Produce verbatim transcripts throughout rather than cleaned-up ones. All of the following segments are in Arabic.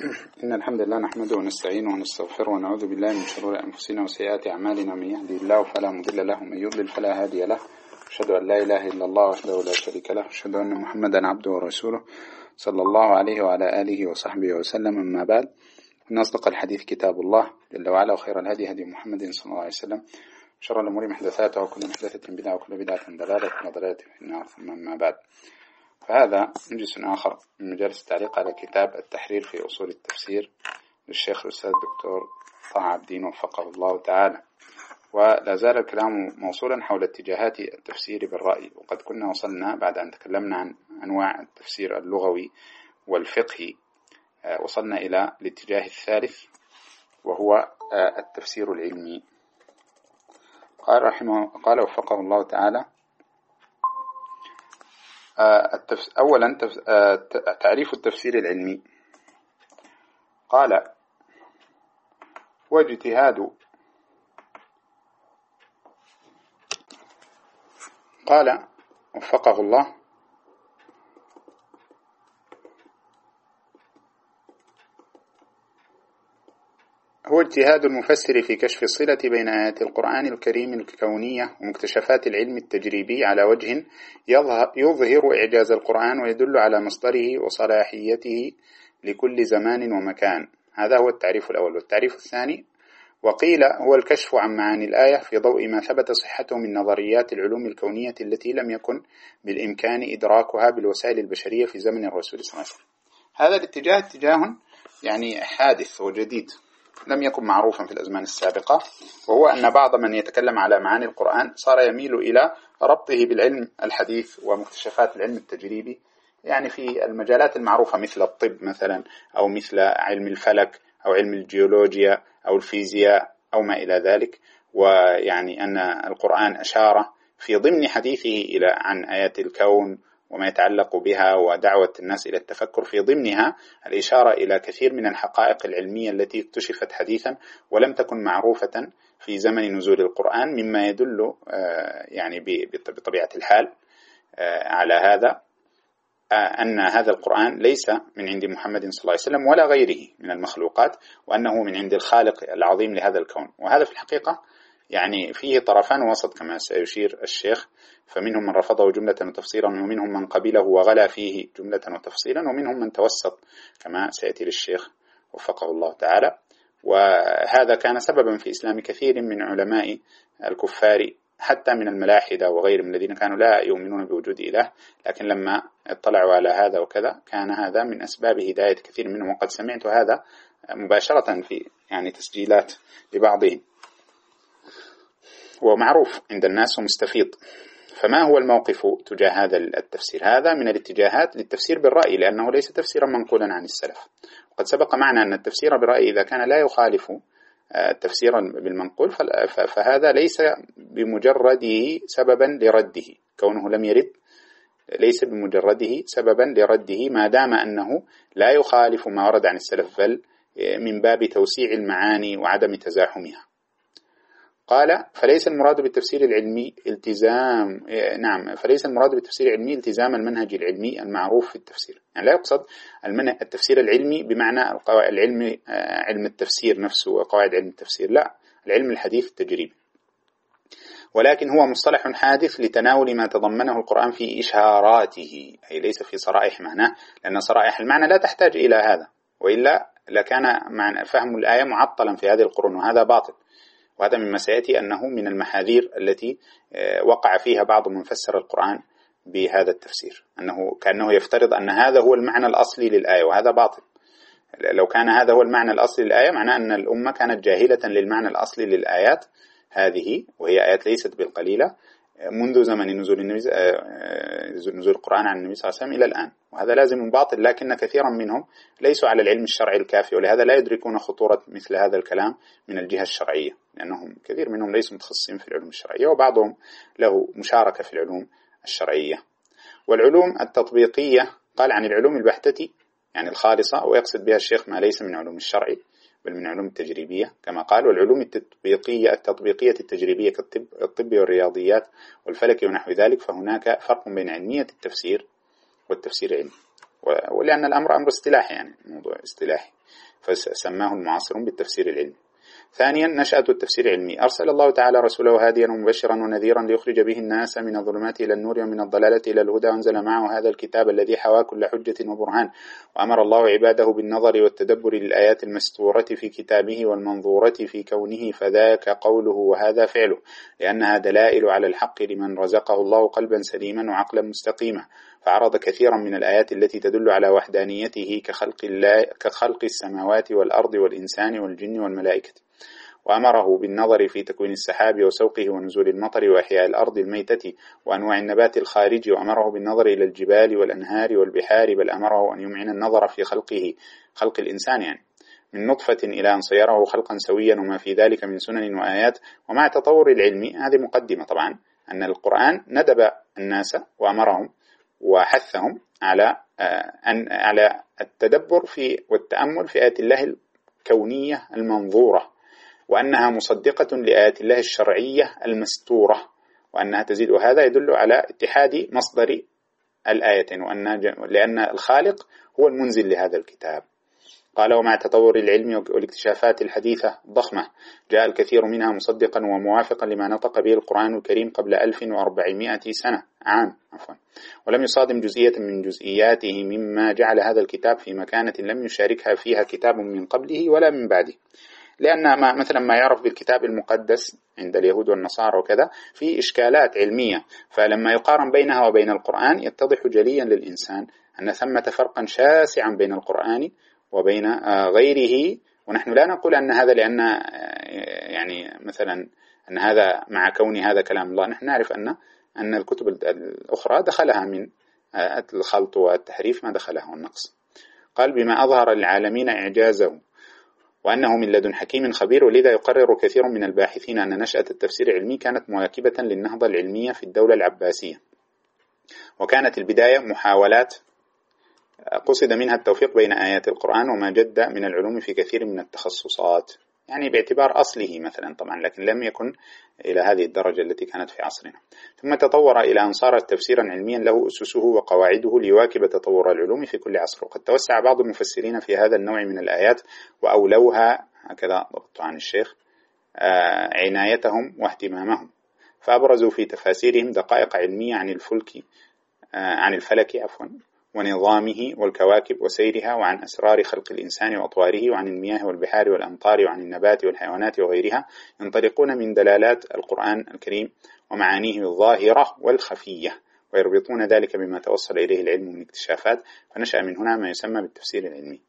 إن الحمد لله نحمده ونستعينه ونستغفره ونعوذ بالله من شرور أنفسنا وسيئات أعمالنا. من يهدي الله فلا مضل له ومن يضلل فلا هادي له. أشهد أن لا إله إلا الله وحده لا شريك له، أشهد أن محمدا عبده ورسوله صلى الله عليه وعلى آله وصحبه وسلم. أما بعد، إن أصدق الحديث كتاب الله جل وعلا، وخير الهدي هدي محمد صلى الله عليه وسلم، شر الأمور محدثاتها، وكل محدثة بدعة، وكل بدعة ضلالة، وكل ضلالة في النار. ثم أما بعد، فهذا مجلس آخر من مجالس التعليق على كتاب التحرير في أصول التفسير للشيخ الأستاذ الدكتور طه عبدين وفقه الله تعالى. ولا زال الكلام موصولا حول اتجاهات التفسير بالرأي، وقد كنا وصلنا بعد أن تكلمنا عن أنواع التفسير اللغوي والفقهي، وصلنا إلى الاتجاه الثالث وهو التفسير العلمي. قال رحمه قال وفقه الله تعالى: أولا تعريف التفسير العلمي. قال: واجتهاد قال وفقه الله: هو اجتهاد المفسر في كشف الصلة بين آيات القرآن الكريم الكونية ومكتشفات العلم التجريبي على وجه يظهر إعجاز القرآن ويدل على مصدره وصلاحيته لكل زمان ومكان. هذا هو التعريف الأول. والتعريف الثاني: وقيل هو الكشف عن معاني الآية في ضوء ما ثبت صحته من نظريات العلوم الكونية التي لم يكن بالإمكان إدراكها بالوسائل البشرية في زمن الرسول صلى الله عليه وسلم. هذا الاتجاه اتجاه يعني حادث وجديد، لم يكن معروفا في الأزمان السابقة، وهو أن بعض من يتكلم على معاني القرآن صار يميل إلى ربطه بالعلم الحديث ومكتشفات العلم التجريبي، يعني في المجالات المعروفة مثل الطب مثلا، أو مثل علم الفلك، أو علم الجيولوجيا، أو الفيزياء، أو ما إلى ذلك. ويعني أن القرآن أشار في ضمن حديثه إلى عن آيات الكون وما يتعلق بها ودعوة الناس إلى التفكر في ضمنها الإشارة إلى كثير من الحقائق العلمية التي اكتشفت حديثا ولم تكن معروفة في زمن نزول القرآن، مما يدل يعني بطبيعة الحال على هذا أن هذا القرآن ليس من عند محمد صلى الله عليه وسلم ولا غيره من المخلوقات، وأنه من عند الخالق العظيم لهذا الكون. وهذا في الحقيقة يعني فيه طرفان وسط كما سيشير الشيخ، فمنهم من رفضه جملة وتفصيلا، ومنهم من قبله وغلا فيه جملة وتفصيلا، ومنهم من توسط كما سيأتي للشيخ وفقه الله تعالى. وهذا كان سببا في إسلام كثير من علماء الكفار، حتى من الملاحدة وغيرهم الذين كانوا لا يؤمنون بوجود إله، لكن لما اطلعوا على هذا وكذا كان هذا من أسباب هداية كثير منهم. وقد سمعت هذا مباشرة في يعني تسجيلات لبعضهم، ومعروف عند الناس ومستفيض. فما هو الموقف تجاه هذا التفسير؟ هذا من الاتجاهات للتفسير بالرأي، لأنه ليس تفسيرا منقولا عن السلف. وقد سبق معنا أن التفسير بالرأي إذا كان لا يخالف تفسيرا بالمنقول فهذا ليس بمجرده سببا لرده، كونه لم يرد ليس بمجرده سببا لرده ما دام أنه لا يخالف ما ورد عن السلف، بل من باب توسيع المعاني وعدم تزاحمها. قال: فليس المراد بالتفسير العلمي التزام نعم فليس المراد بالتفسير العلمي التزام المنهج العلمي المعروف في التفسير. يعني لا يقصد التفسير العلمي بمعنى العلم علم التفسير نفسه وقواعد علم التفسير، لا، العلم الحديث التجريبي، ولكن هو مصطلح حادث لتناول ما تضمنه القرآن في إشاراته، أي ليس في صرائح معناه، لأن صرائح المعنى لا تحتاج إلى هذا، وإلا لكان معنى فهم الآية معطلا في هذه القرون، وهذا باطل. وهذا مما سيأتي أنه من المحاذير التي وقع فيها بعض من فسر القرآن بهذا التفسير، أنه كأنه يفترض أن هذا هو المعنى الأصلي للآية، وهذا باطل. لو كان هذا هو المعنى الأصلي للآية معناه أن الأمة كانت جاهلة للمعنى الأصلي للآيات هذه، وهي آيات ليست بالقليلة، منذ زمن نزول النبي نزول القرآن عن النبي صلى الله عليه وسلم إلى الآن. وهذا لازم باطل، لكن كثيرا منهم ليسوا على العلم الشرعي الكافي، ولهذا لا يدركون خطورة مثل هذا الكلام من الجهة الشرعية، لأنهم كثير منهم ليسوا متخصصين في العلوم الشرعية، وبعضهم له مشاركة في العلوم الشرعية. والعلوم التطبيقية قال عن العلوم البحتة يعني الخالصة، ويقصد بها الشيخ ما ليس من علوم الشرع بل من علوم التجريبية كما قال. والعلوم التطبيقية التطبيقية التجريبية كالطب الطب والرياضيات والفلك ونحو ذلك، فهناك فرق بين علمية التفسير والتفسير العلمي، ولأن الأمر أمر اصطلاحي، يعني موضوع اصطلاحي. فسماه المعاصرون بالتفسير العلمي. ثانيا نشأة التفسير العلمي. أرسل الله تعالى رسوله هاديا ومبشرا ونذيرا ليخرج به الناس من الظلمات إلى النور ومن الضلالة إلى الهدى، وأنزل معه هذا الكتاب الذي حوى كل حجة وبرهان، وأمر الله عباده بالنظر والتدبر للآيات المستورة في كتابه والمنظورة في كونه، فذاك قوله وهذا فعله، لأنها دلائل على الحق لمن رزقه الله قلبا سليما وعقلا مستقيما. فعرض كثيرا من الآيات التي تدل على وحدانيته كخلق, الله كخلق السماوات والأرض والإنسان والجن والملائكة، وأمره بالنظر في تكوين السحاب وسوقه ونزول المطر وإحياء الأرض الميتة وأنواع النبات الخارج، وأمره بالنظر إلى الجبال والأنهار والبحار، بل أمره أن يمعن النظر في خلقه، خلق الإنسان يعني من نطفة إلى أن صيره خلقا سويا، وما في ذلك من سنن وآيات. ومع تطور العلم، هذه مقدمة طبعا، أن القرآن ندب الناس وأمرهم وحثهم على أن على التدبر في والتأمل في آيات الله الكونية المنظورة، وأنها مصدقة لآيات الله الشرعية المستورة، وأنها تزيد. وهذا يدل على اتحاد مصدر الآيتين، وأن لأن الخالق هو المنزل لهذا الكتاب. قال ومع تطور العلم والاكتشافات الحديثة الضخمة جاء الكثير منها مصدقا وموافقا لما نطق به القرآن الكريم قبل ألف وأربعمائة سنة عام عفوا، ولم يصادم جزئية من جزئياته، مما جعل هذا الكتاب في مكانة لم يشاركها فيها كتاب من قبله ولا من بعده. لأن ما مثلا ما يعرف بالكتاب المقدس عند اليهود والنصارى وكذا في إشكالات علمية، فلما يقارن بينها وبين القرآن يتضح جليا للإنسان أن ثمة فرقا شاسعا بين القرآن وبين غيره. ونحن لا نقول أن هذا لأن يعني مثلا أن هذا مع كون هذا كلام الله، نحن نعرف أن أن الكتب الأخرى دخلها من الخلط والتحريف ما دخلها النقص. قال بما أظهر للعالمين إعجازه وأنه من لدن حكيم خبير، ولذا يقرر كثير من الباحثين أن نشأة التفسير العلمي كانت مواكبة للنهضة العلمية في الدولة العباسية، وكانت البداية محاولات قصد منها التوفيق بين آيات القرآن وما جد من العلوم في كثير من التخصصات، يعني باعتبار أصله مثلا طبعا، لكن لم يكن إلى هذه الدرجة التي كانت في عصرنا. ثم تطور إلى أن صار تفسيرا علميا له أسسه وقواعده ليواكب تطور العلوم في كل عصر. وقد توسع بعض المفسرين في هذا النوع من الآيات وأولوها، هكذا ضبط عن الشيخ، عنايتهم واهتمامهم، فأبرزوا في تفاسيرهم دقائق علمية عن الفلك عن الفلك عفوا ونظامه والكواكب وسيرها، وعن أسرار خلق الإنسان وأطواره، وعن المياه والبحار والأمطار، وعن النبات والحيوانات وغيرها، ينطلقون من دلالات القرآن الكريم ومعانيه الظاهرة والخفية، ويربطون ذلك بما توصل إليه العلم من اكتشافات، فنشأ من هنا ما يسمى بالتفسير العلمي.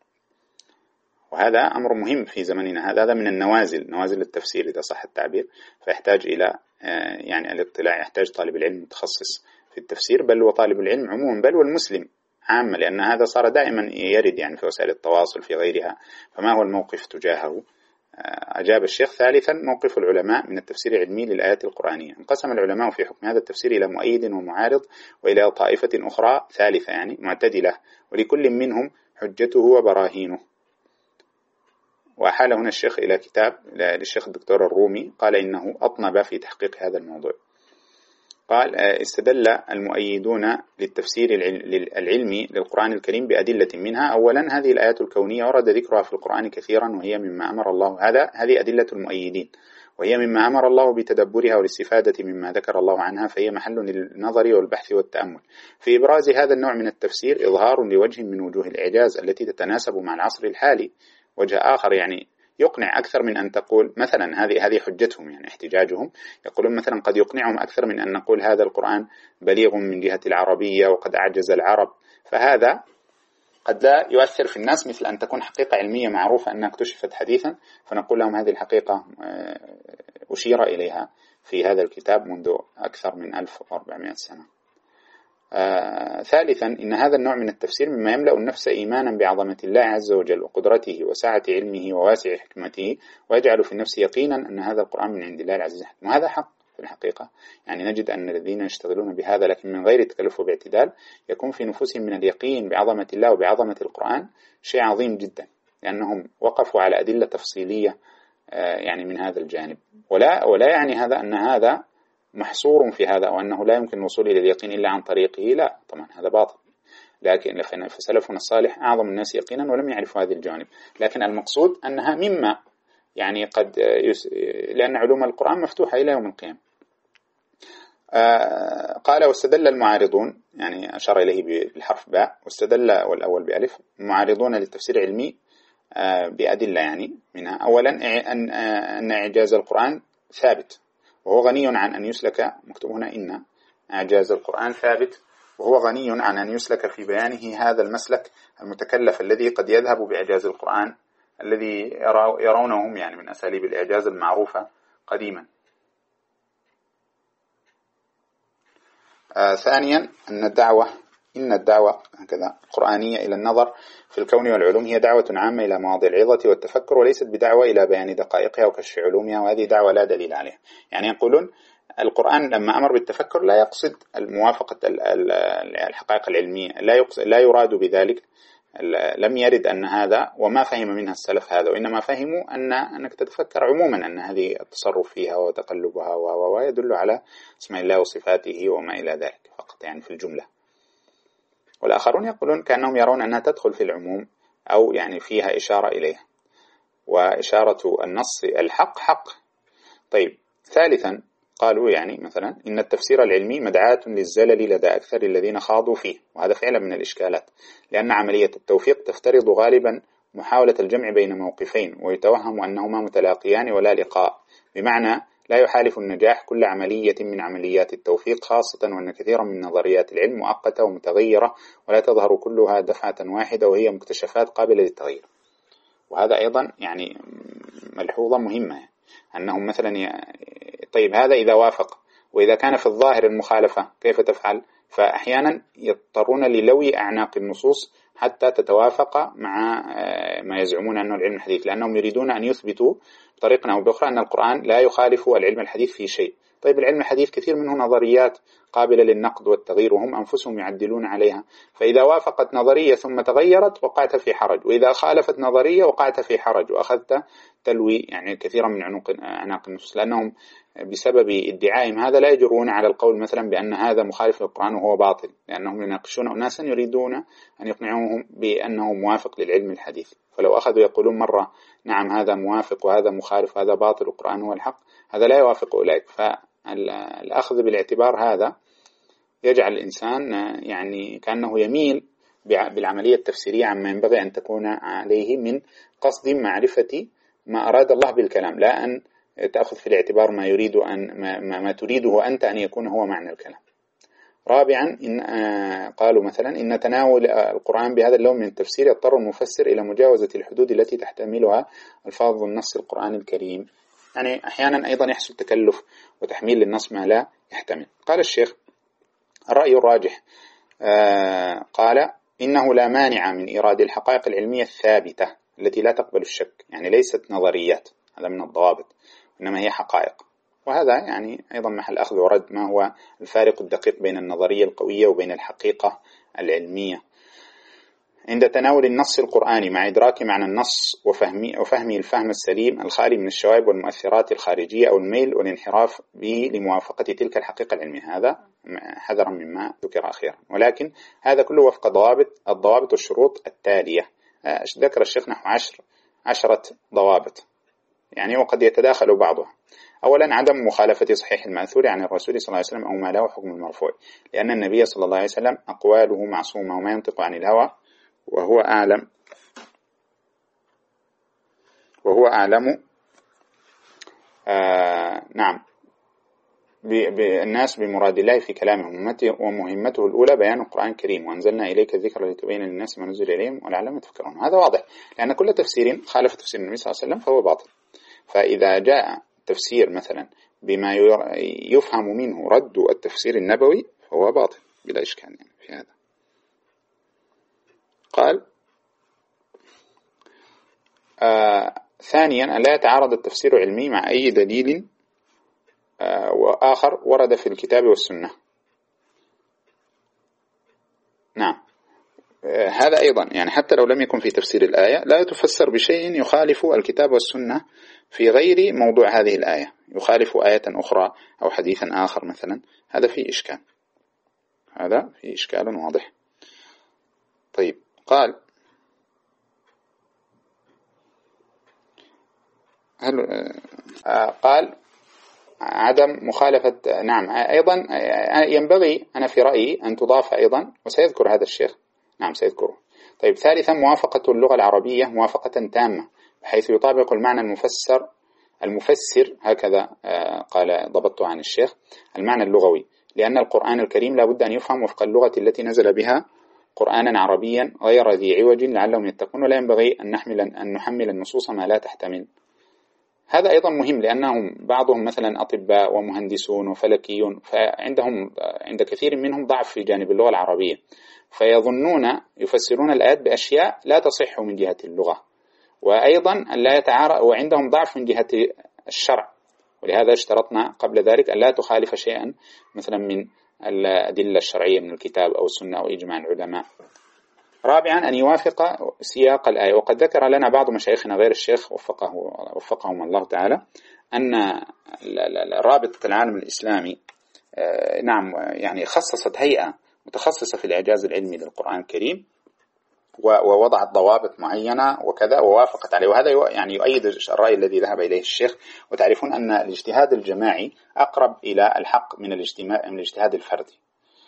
وهذا أمر مهم في زمننا هذا، هذا من النوازل، نوازل التفسير إذا صح التعبير، فيحتاج إلى يعني الاطلاع، يحتاج طالب العلم متخصص في التفسير، بل وطالب العلم عموما، بل والمسلم عامة، لأن هذا صار دائما يرد يعني في وسائل التواصل في غيرها. فما هو الموقف تجاهه؟ أجاب الشيخ ثالثا موقف العلماء من التفسير العلمي للآيات القرآنية. انقسم العلماء في حكم هذا التفسير إلى مؤيد ومعارض، وإلى طائفة أخرى ثالثة يعني معتدلة، ولكل منهم حجته وبراهينه. وأحال هنا الشيخ إلى كتاب للشيخ الدكتور الرومي قال إنه أطنب في تحقيق هذا الموضوع. قال استدل المؤيدون للتفسير العلمي للقرآن الكريم بأدلة منها. أولا هذه الآيات الكونية ورد ذكرها في القرآن كثيرا، وهي مما أمر الله، هذا هذه أدلة المؤيدين، وهي مما أمر الله بتدبرها والاستفادة مما ذكر الله عنها، فهي محل للنظر والبحث والتأمل. في إبراز هذا النوع من التفسير إظهار لوجه من وجوه الإعجاز التي تتناسب مع العصر الحالي، وجه آخر يعني يقنع أكثر من أن تقول مثلا هذه هذه حجتهم، يعني احتجاجهم، يقولون مثلا قد يقنعهم أكثر من أن نقول هذا القرآن بليغ من جهة العربية وقد أعجز العرب، فهذا قد لا يؤثر في الناس مثل أن تكون حقيقة علمية معروفة أنها اكتشفت حديثا، فنقول لهم هذه الحقيقة أشير إليها في هذا الكتاب منذ أكثر من ألف وأربعمائة سنة. آه، ثالثا إن هذا النوع من التفسير مما يملأ النفس إيمانا بعظمة الله عز وجل وقدرته وسعة علمه وواسع حكمته، ويجعل في النفس يقينا أن هذا القرآن من عند الله العزيز الحكيم. وهذا حق في الحقيقة، يعني نجد أن الذين يشتغلون بهذا لكن من غير تكلف وباعتدال يكون في نفوسهم من اليقين بعظمة الله وبعظمة القرآن شيء عظيم جدا، لأنهم وقفوا على أدلة تفصيلية آه يعني من هذا الجانب. ولا ولا يعني هذا أن هذا محصور في هذا وأنه لا يمكن الوصول إلى اليقين إلا عن طريقه، لا طبعا هذا باطل. لكن فسلفنا الصالح أعظم الناس يقينا ولم يعرفوا هذه الجوانب. لكن المقصود أنها مما يعني قد يس... لأن علوم القرآن مفتوحة إلى يوم القيامة. آه قال واستدل المعارضون، يعني أشار إليه بالحرف باء، واستدل والأول بألف، المعارضون للتفسير العلمي آه بأدلة، يعني منها أولا أن, أن إعجاز القرآن ثابت وهو غني عن أن يسلك، مكتوب هنا إن إعجاز القرآن ثابت وهو غني عن أن يسلك في بيانه هذا المسلك المتكلف الذي قد يذهب بإعجاز القرآن الذي يرونهم يعني من أساليب الإعجاز المعروفة قديما. آه ثانيا أن الدعوة إن الدعوة هكذا القرآنية إلى النظر في الكون والعلوم هي دعوة عامة إلى مواضع العظة والتفكر، وليست بدعوة إلى بيان دقائقها وكشف علومها، وهذه دعوة لا دليل عليها. يعني يقولون القرآن لما أمر بالتفكر لا يقصد الموافقة الحقائق العلمية، لا يقصد لا يراد بذلك، لم يرد أن هذا وما فهم منها السلف هذا، وإنما فهموا أن أنك تتفكر عموما أن هذه التصرف فيها وتقلبها ويدل على اسم الله وصفاته وما إلى ذلك فقط، يعني في الجملة. والآخرون يقولون كأنهم يرون أنها تدخل في العموم أو يعني فيها إشارة إليها، وإشارة النص الحق حق. طيب ثالثا قالوا يعني مثلا إن التفسير العلمي مدعاة للزلل لدى أكثر الذين خاضوا فيه، وهذا فعلا من الإشكالات، لأن عملية التوفيق تفترض غالبا محاولة الجمع بين موقفين، ويتوهم أنهما متلاقيان ولا لقاء، بمعنى لا يحالف النجاح كل عملية من عمليات التوفيق، خاصة وأن كثيرا من نظريات العلم مؤقتة ومتغيرة ولا تظهر كلها دفعة واحدة، وهي مكتشفات قابلة للتغيير. وهذا أيضا يعني ملحوظة مهمة، أنهم مثلا ي... طيب هذا إذا وافق، وإذا كان في الظاهر المخالفة كيف تفعل؟ فأحيانا يضطرون للوي أعناق النصوص حتى تتوافق مع ما يزعمون أنه العلم الحديث، لأنهم يريدون أن يثبتوا بطريقة أو بأخرى أن القرآن لا يخالف العلم الحديث في شيء. طيب العلم الحديث كثير منه نظريات قابلة للنقد والتغيير وهم أنفسهم يعدلون عليها، فإذا وافقت نظرية ثم تغيرت وقعت في حرج، وإذا خالفت نظرية وقعت في حرج وأخذت تلوي يعني كثيرا من عنق أعناق النصوص، لأنهم بسبب ادعائهم هذا لا يجرؤون على القول مثلا بأن هذا مخالف للقرآن وهو باطل، لأنهم يناقشون أناسا يريدون أن يقنعوهم بأنه موافق للعلم الحديث. فلو أخذوا يقولون مرة نعم هذا موافق وهذا مخالف وهذا باطل والقرآن هو الحق، هذا لا يوافق أولئك. فالأخذ بالاعتبار هذا يجعل الإنسان يعني كأنه يميل بالعملية التفسيرية عما ينبغي أن تكون عليه من قصد معرفة ما أراد الله بالكلام، لا أن تأخذ في الاعتبار ما يريد أن ما, ما تريده أنت أن يكون هو معنى الكلام. رابعا إن قالوا مثلا إن تناول القرآن بهذا اللون من التفسير يضطر المفسر إلى مجاوزة الحدود التي تحتملها ألفاظ النص القرآني الكريم، يعني أحيانا أيضا يحصل تكلف وتحميل للنص ما لا يحتمل. قال الشيخ الرأي الراجح آه قال إنه لا مانع من إيراد الحقائق العلمية الثابتة التي لا تقبل الشك، يعني ليست نظريات، هذا من الضوابط، إنما هي حقائق. وهذا يعني أيضا محل أخذ ورد ما هو الفارق الدقيق بين النظرية القوية وبين الحقيقة العلمية. عند تناول النص القرآني مع إدراك معنى النص وفهمي, وفهمي الفهم السليم الخالي من الشوائب والمؤثرات الخارجية أو الميل والانحراف به لموافقة تلك الحقيقة العلمية، هذا حذرا مما ذكر أخيرا. ولكن هذا كله وفق ضوابط الضوابط والشروط التالية. ذكر الشيخ نحو عشر عشرة ضوابط يعني وقد يتداخل بعضها. أولا عدم مخالفة صحيح المأثور عن الرسول صلى الله عليه وسلم أو ما له حكم المرفوع، لأن النبي صلى الله عليه وسلم أقواله معصومة وما ينطق عن الهوى وهو أعلم وهو أعلم آه نعم بالناس بمراد الله في كلامه، ومهمته الأولى بيان القرآن الكريم، وأنزلنا إليك الذكر لتبين للناس ما نزل إليهم ولعلهم يتفكرون. هذا واضح، لأن كل تفسير خالف تفسير النبي صلى الله عليه وسلم فهو باطل. فإذا جاء تفسير مثلا بما يفهم منه رد التفسير النبوي فهو باطل بلا إشكال يعني في هذا. قال آه ثانيا أن لا يتعارض التفسير العلمي مع أي دليل آه وآخر ورد في الكتاب والسنة. نعم آه هذا أيضا يعني حتى لو لم يكن في تفسير الآية لا تفسر بشيء يخالف الكتاب والسنة في غير موضوع هذه الآية، يخالف آية أخرى أو حديثا آخر مثلا، هذا فيه إشكال، هذا فيه إشكال واضح. طيب قال هل آه قال عدم مخالفة. نعم أيضا ينبغي أنا في رأيي أن تضاف أيضا، وسيذكر هذا الشيخ. نعم سيذكره. طيب ثالثا موافقة اللغة العربية موافقة تامة بحيث يطابق المعنى المفسر المفسر هكذا قال ضبطته عن الشيخ المعنى اللغوي، لأن القرآن الكريم لا بد أن يفهم وفق اللغة التي نزل بها قرآنا عربيا غير ذي عوج لعلهم يتقون، ولا ينبغي أن نحمل أن نحمل النصوص ما لا تحتمل. هذا أيضا مهم، لأنهم بعضهم مثلا أطباء ومهندسون وفلكيون، فعندهم عند كثير منهم ضعف في جانب اللغة العربية، فيظنون يفسرون الآيات بأشياء لا تصح من جهة اللغة، وأيضا لا يتعارض، وعندهم ضعف من جهة الشرع، ولهذا اشترطنا قبل ذلك أن لا تخالف شيئا مثلا من الأدلة الشرعية من الكتاب أو السنة أو إجماع العلماء. رابعا أن يوافق سياق الآية، وقد ذكر لنا بعض مشايخنا غير الشيخ وفقه وفقهم الله تعالى أن رابطة العالم الإسلامي نعم يعني خصصت هيئة متخصصة في الإعجاز العلمي للقرآن الكريم ووضعت ضوابط معينة وكذا ووافقت عليه، وهذا يعني يؤيد الرأي الذي ذهب إليه الشيخ. وتعرفون أن الاجتهاد الجماعي أقرب إلى الحق من الاجتهاد الفردي،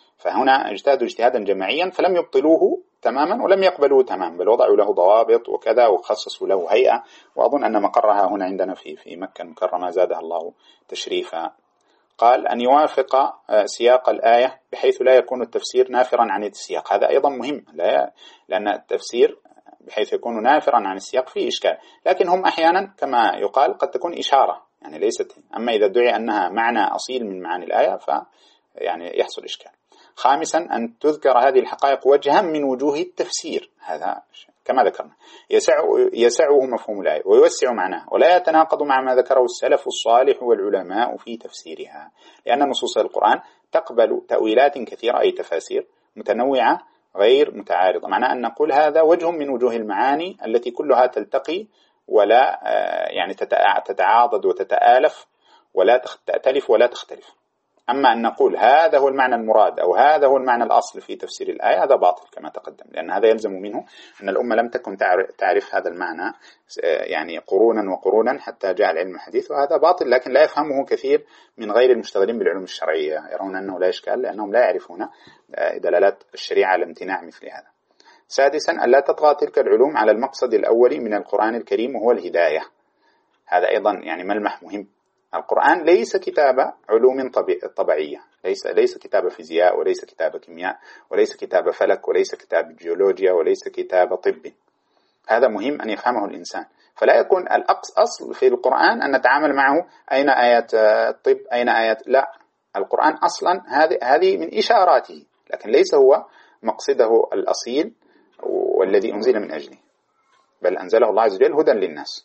فهنا اجتهدوا اجتهادا جماعيا فلم يبطلوه تماما ولم يقبلوه تماما، بل وضعوا له ضوابط وكذا وخصصوا له هيئة، وأظن أن مقرها هنا عندنا في في مكة المكرمة زادها الله تشريفا. قال أن يوافق سياق الآية بحيث لا يكون التفسير نافرا عن السياق، هذا أيضا مهم، لا لأن التفسير بحيث يكون نافرا عن السياق فيه إشكال، لكن هم أحيانا كما يقال قد تكون إشارة يعني ليست، أما إذا دعي أنها معنى أصيل من معاني الآية ف يعني يحصل إشكال. خامسا أن تذكر هذه الحقائق وجها من وجوه التفسير، هذا كما ذكرنا يسع يسعه مفهوم الآية ويوسع معناه ولا يتناقض مع ما ذكره السلف الصالح والعلماء في تفسيرها، لأن نصوص القرآن تقبل تأويلات كثيرة أي تفاسير متنوعة غير متعارضة، معناه أن نقول هذا وجه من وجوه المعاني التي كلها تلتقي ولا يعني تتعاضد وتتآلف ولا تأتلف ولا تختلف. أما أن نقول هذا هو المعنى المراد أو هذا هو المعنى الأصل في تفسير الآية هذا باطل كما تقدم، لأن هذا يلزم منه أن الأمة لم تكن تعرف هذا المعنى يعني قرونا وقرونا حتى جاء العلم الحديث، وهذا باطل لكن لا يفهمه كثير من غير المشتغلين بالعلوم الشرعية، يرون أنه لا إشكال لأنهم لا يعرفون دلالات الشريعة على امتناع مثل هذا. سادسا أن لا تطغى تلك العلوم على المقصد الأولي من القرآن الكريم وهو الهداية، هذا أيضا يعني ملمح مهم. القرآن ليس كتاب علوم طبيعية، ليس ليس كتاب فيزياء وليس كتاب كيمياء وليس كتاب فلك وليس كتاب جيولوجيا وليس كتاب طب، هذا مهم أن يفهمه الإنسان، فلا يكون الأصل في القرآن أن نتعامل معه أين آيات الطب أين آيات، لا، القرآن أصلا هذه هذه من إشاراته لكن ليس هو مقصده الأصيل والذي أنزل من أجله، بل أنزله الله عز وجل هدى للناس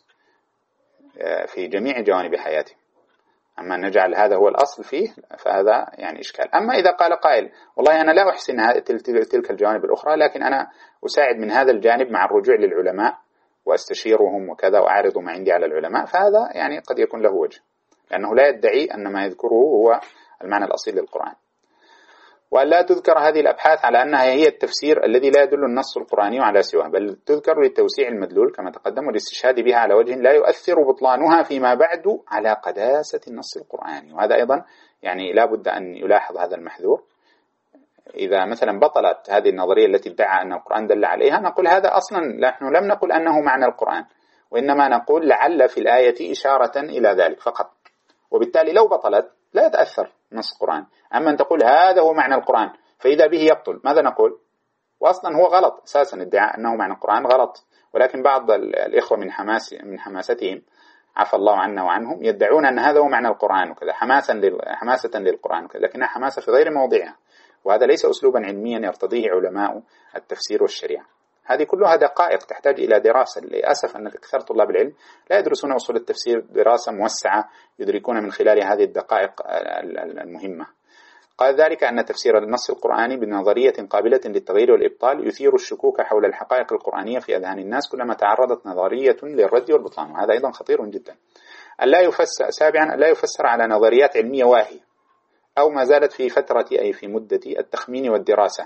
في جميع جوانب حياتهم. أما نجعل هذا هو الأصل فيه فهذا يعني إشكال. أما إذا قال قائل والله أنا لا أحسن تلك الجوانب الأخرى لكن أنا أساعد من هذا الجانب مع الرجوع للعلماء وأستشيرهم وكذا وأعرض ما عندي على العلماء، فهذا يعني قد يكون له وجه، لأنه لا يدعي أن ما يذكره هو المعنى الأصيل للقرآن. وأن لا تذكر هذه الأبحاث على أنها هي التفسير الذي لا يدل النص القرآني على سواه، بل تذكر للتوسيع المدلول كما تقدم والاستشهاد بها على وجه لا يؤثر بطلانها فيما بعد على قداسة النص القرآني، وهذا أيضا يعني لا بد أن يلاحظ هذا المحذور. إذا مثلا بطلت هذه النظرية التي ادعى أن القرآن دل عليها نقول هذا أصلا نحن لم نقل أنه معنى القرآن، وإنما نقول لعل في الآية إشارة إلى ذلك فقط، وبالتالي لو بطلت لا يتأثر نص القرآن. أما أن تقول هذا هو معنى القرآن فإذا به يبطل، ماذا نقول؟ وأصلا هو غلط أساسا، ادعاء أنه معنى القرآن غلط، ولكن بعض الإخوة من حماس من حماستهم عفى الله عنا وعنهم يدعون أن هذا هو معنى القرآن وكذا حماسا حماسة للقرآن وكذا، لكنها حماسة في غير موضعها، وهذا ليس أسلوبا علميا يرتضيه علماء التفسير والشريعة. هذه كلها دقائق تحتاج إلى دراسة، للأسف أن أكثر طلاب العلم لا يدرسون أصول التفسير دراسة موسعة يدركون من خلال هذه الدقائق المهمة. قال ذلك أن تفسير النص القرآني بنظرية قابلة للتغيير والإبطال يثير الشكوك حول الحقائق القرآنية في أذهان الناس كلما تعرضت نظرية للرد والبطلان، وهذا أيضا خطير جدا. ألا يفسر سابعا ألا يفسر على نظريات علمية واهية أو ما زالت في فترة أي في مدة التخمين والدراسة،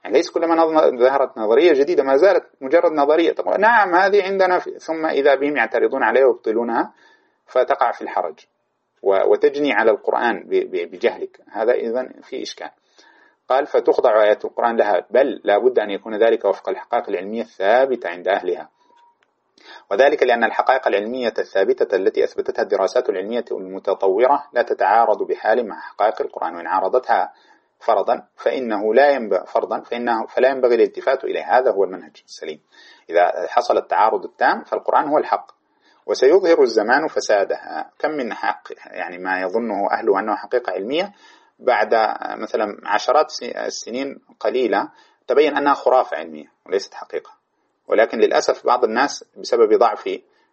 يعني ليس كلما ظهرت نظرية جديدة ما زالت مجرد نظرية تقول نعم هذه عندنا، ثم إذا بهم يعترضون عليها ويبطلونها فتقع في الحرج وتجني على القرآن بجهلك. هذا إذن في إشكال. قال فتخضع آيات القرآن لها، بل لا بد أن يكون ذلك وفق الحقائق العلمية الثابتة عند أهلها، وذلك لأن الحقائق العلمية الثابتة التي أثبتتها الدراسات العلمية المتطورة لا تتعارض بحال مع حقائق القرآن، وإن عارضتها فرضا فإنه لا ينبغي فرضا فإنه فلا ينبغي الالتفات إليه. هذا هو المنهج السليم. إذا حصل التعارض التام فالقرآن هو الحق، وسيظهر الزمان فسادها. كم من حق يعني ما يظنه أهله أنه حقيقة علمية بعد مثلا عشرات السنين قليلة تبين أنها خرافة علمية وليست حقيقة. ولكن للأسف بعض الناس بسبب ضعف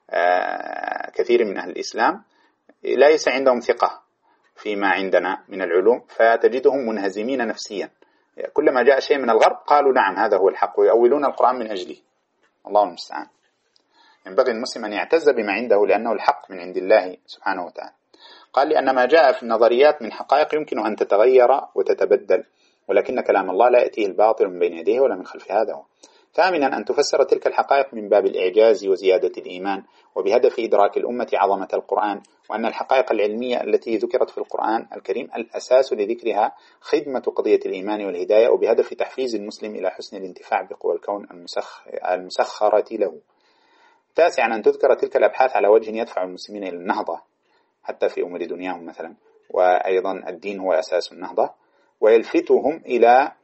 كثير من أهل الإسلام ليس عندهم ثقة فيما عندنا من العلوم، فتجدهم منهزمين نفسيا. كلما جاء شيء من الغرب قالوا نعم هذا هو الحق، ويؤولون القرآن من أجله. الله المستعان. ينبغي المسلم أن يعتز بما عنده لأنه الحق من عند الله سبحانه وتعالى. قال لأن ما جاء في النظريات من حقائق يمكن أن تتغير وتتبدل، ولكن كلام الله لا يأتيه الباطل من بين يديه ولا من خلفه. هذا هو. ثامنا أن تفسر تلك الحقائق من باب الإعجاز وزيادة الإيمان، وبهدف إدراك الأمة عظمة القرآن، وأن الحقائق العلمية التي ذكرت في القرآن الكريم الأساس لذكرها خدمة قضية الإيمان والهداية، وبهدف تحفيز المسلم إلى حسن الانتفاع بقوى الكون المسخرة له. تاسعا أن تذكر تلك الأبحاث على وجه يدفع المسلمين إلى النهضة حتى في أمور دنياهم مثلا، وأيضا الدين هو أساس النهضة، ويلفتهم إلى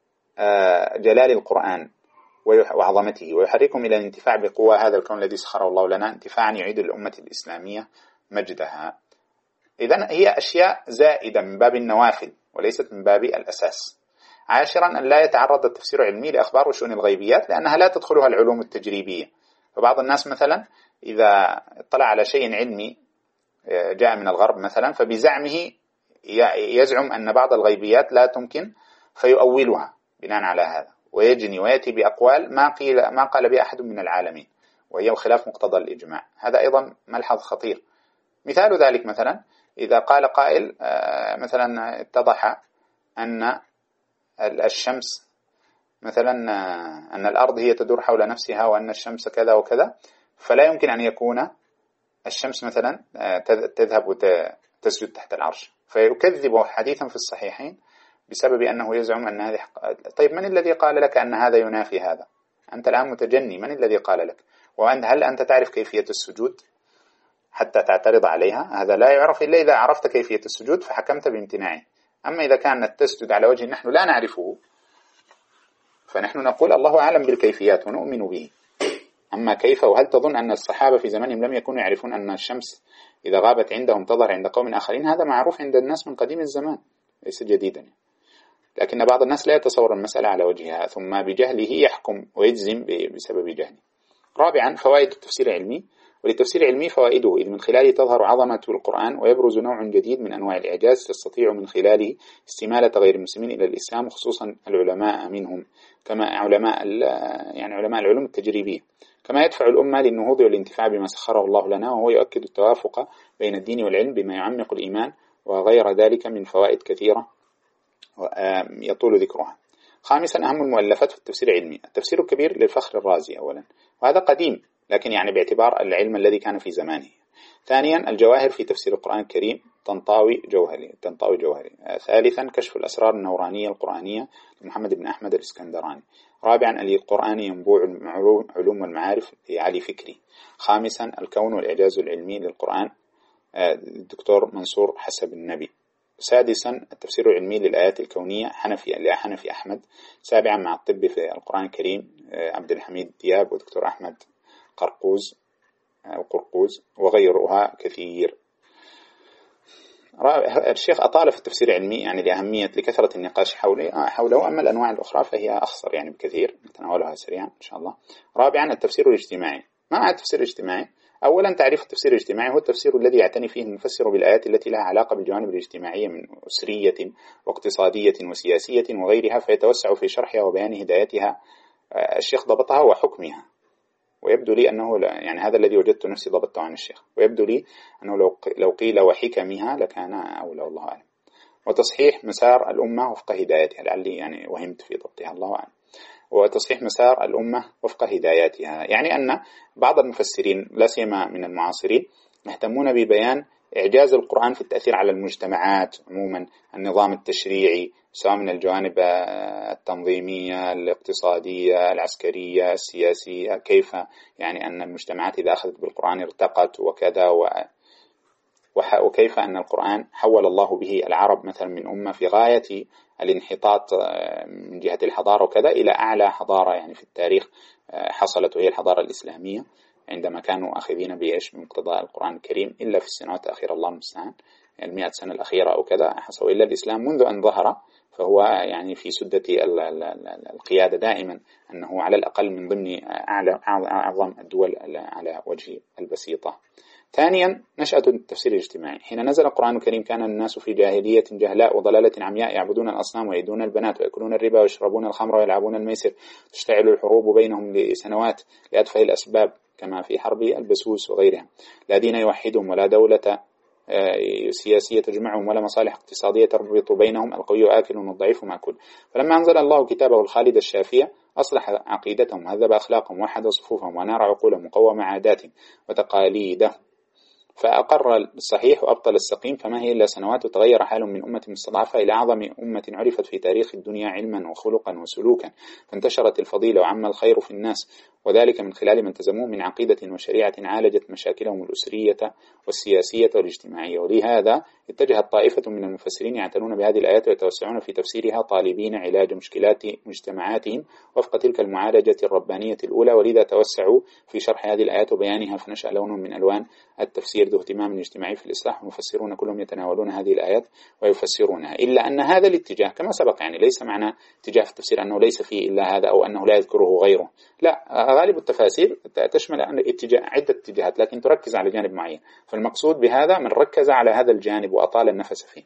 جلال القرآن وعظمته، ويحركهم إلى الانتفاع بقوة هذا الكون الذي سخره الله لنا انتفاعا يعيد للأمة الإسلامية مجدها. إذن هي أشياء زائدة من باب النوافل وليست من باب الأساس. عاشرا أن لا يتعرض التفسير العلمي لأخبار وشؤون الغيبيات لأنها لا تدخلها العلوم التجريبية. فبعض الناس مثلا إذا اطلع على شيء علمي جاء من الغرب مثلا فبزعمه يزعم أن بعض الغيبيات لا تمكن فيؤولها بناء على هذا، ويجني ويأتي بأقوال ما قيل ما قال بها أحد من العالمين، وهي خلاف مقتضى الإجماع. هذا أيضا ملحظ خطير. مثال ذلك مثلا إذا قال قائل مثلا اتضح أن الشمس مثلا أن الأرض هي تدور حول نفسها وأن الشمس كذا وكذا، فلا يمكن أن يكون الشمس مثلا تذهب وتسجد تحت العرش، فيكذب حديثا في الصحيحين بسبب أنه يزعم أن هذه حق. طيب من الذي قال لك أن هذا ينافي هذا؟ أنت الآن متجني. من الذي قال لك؟ وهل أنت تعرف كيفية السجود حتى تعترض عليها؟ هذا لا يعرف إلا إذا عرفت كيفية السجود فحكمت بامتناعه. أما إذا كانت تسجد على وجه نحن لا نعرفه فنحن نقول الله أعلم بالكيفيات ونؤمن به. أما كيف وهل تظن أن الصحابة في زمانهم لم يكونوا يعرفون أن الشمس إذا غابت عندهم تظهر عند قوم آخرين؟ هذا معروف عند الناس من قديم الزمان ليس جديدا، لكن بعض الناس لا يتصور المسألة على وجهها ثم بجهله يحكم ويجزم بسبب جهله. رابعا فوائد التفسير العلمي. وللتفسير العلمي فوائده إذ من خلاله تظهر عظمة القرآن ويبرز نوع جديد من أنواع الإعجاز تستطيع من خلاله استمالة غير المسلمين إلى الإسلام خصوصا العلماء منهم كما علماء يعني علماء العلوم التجريبية، كما يدفع الأمة للنهوض والانتفاع بما سخره الله لنا، وهو يؤكد التوافق بين الدين والعلم بما يعمق الإيمان وغير ذلك من فوائد كثيرة يطول ذكرها. خامسا أهم المؤلفات في التفسير العلمي. التفسير الكبير للفخر الرازي أولا، وهذا قديم لكن يعني باعتبار العلم الذي كان في زمانه. ثانيا الجواهر في تفسير القرآن الكريم طنطاوي جوهري طنطاوي جوهري. ثالثا كشف الأسرار النورانية القرآنية لمحمد بن أحمد الإسكندراني. رابعا القرآن ينبوع العلوم والمعارف لعلي فكري. خامسا الكون والإعجاز العلمي للقرآن الدكتور منصور حسب النبي. سادسا التفسير العلمي للآيات الكونية حنفي لحنفي أحمد. سابعا مع الطب في القرآن الكريم عبد الحميد دياب ودكتور أحمد قرقوز أو قرقوز وغيرها كثير. الشيخ أطال في التفسير العلمي يعني لأهمية لكثرة النقاش حوله حوله أما الأنواع الأخرى فهي أخصر يعني بكثير، نتناولها سريعا إن شاء الله. رابعا التفسير الاجتماعي. ما معنى التفسير الاجتماعي؟ أولا تعريف التفسير الاجتماعي هو التفسير الذي يعتني فيه المفسر بالآيات التي لها علاقة بالجوانب الاجتماعية من أسرية واقتصادية وسياسية وغيرها، فيتوسع في شرحها وبيان هدايتها. الشيخ ضبطها وحكمها، ويبدو لي أنه يعني هذا الذي وجدت نفسي ضبطته عن الشيخ، ويبدو لي أنه لو لو قيل وحكمها لكان أولى والله أعلم. وتصحيح مسار الأمة وفق هدايتها، لعلي يعني وهمت في ضبطها الله أعلم، وتصحيح مسار الأمة وفق هداياتها. يعني أن بعض المفسرين لا سيما من المعاصرين يهتمون ببيان إعجاز القرآن في التأثير على المجتمعات عموما، النظام التشريعي سواء من الجوانب التنظيمية الاقتصادية العسكرية السياسية، كيف يعني أن المجتمعات إذا أخذت بالقرآن ارتقت وكذا، وكيف أن القرآن حول الله به العرب مثلا من أمة في غاية الانحطاط من جهة الحضارة وكذا إلى أعلى حضارة يعني في التاريخ حصلت، وهي الحضارة الإسلامية، عندما كانوا أخذين بإيش بمقتضى القرآن الكريم، إلا في السنوات الأخيرة الله المستعان، يعني المئة سنة الأخيرة أو كذا حصلوا، إلا الإسلام منذ أن ظهر فهو يعني في سدة القيادة دائما، أنه على الأقل من ضمن أعلى أعظم الدول على وجه البسيطة. ثانيا نشأة التفسير الاجتماعي. حين نزل القرآن الكريم كان الناس في جاهلية جهلاء وضلالة عمياء يعبدون الأصنام ويدون البنات ويأكلون الربا ويشربون الخمر ويلعبون الميسر، تشتعل الحروب بينهم لسنوات لأتفه الأسباب كما في حرب البسوس وغيرها، لا دين يوحدهم ولا دولة سياسية تجمعهم ولا مصالح اقتصادية تربط بينهم، القوي آكل والضعيف مأكول. فلما أنزل الله كتابه الخالد الشافية أصلح عقيدتهم، هذب أخلاقهم، وحد صفوفهم، ونار عقولهم، وقوم عاداتهم وتقاليدهم، فأقر الصحيح وأبطل السقيم، فما هي إلا سنوات وتغير حال من أمة مستضعفة إلى أعظم أمة عرفت في تاريخ الدنيا علما وخلقا وسلوكا، فانتشرت الفضيلة وعم الخير في الناس، وذلك من خلال من التزموه من عقيدة وشريعة عالجت مشاكلهم الأسرية والسياسية والاجتماعية. ولهذا اتجهت طائفة من المفسرين يعتنون بهذه الآيات ويتوسعون في تفسيرها طالبين علاج مشكلات مجتمعاتهم وفق تلك المعالجة الربانية الأولى، ولذا توسعوا في شرح هذه الآيات وبيانها، فنشأ لون من ألوان التفسير ذو اهتمام اجتماعي في الإصلاح، والمفسرون كلهم يتناولون هذه الآيات ويفسرونها. إلا أن هذا الاتجاه كما سبق يعني ليس معنى اتجاه في التفسير أنه ليس فيه إلا هذا أو أنه لا يذكره غيره، لا، غالب التفاسير تشمل اتجاه عدة اتجاهات لكن تركز على جانب معين، فالمقصود بهذا من ركز على هذا الجانب وأطال النفس فيه.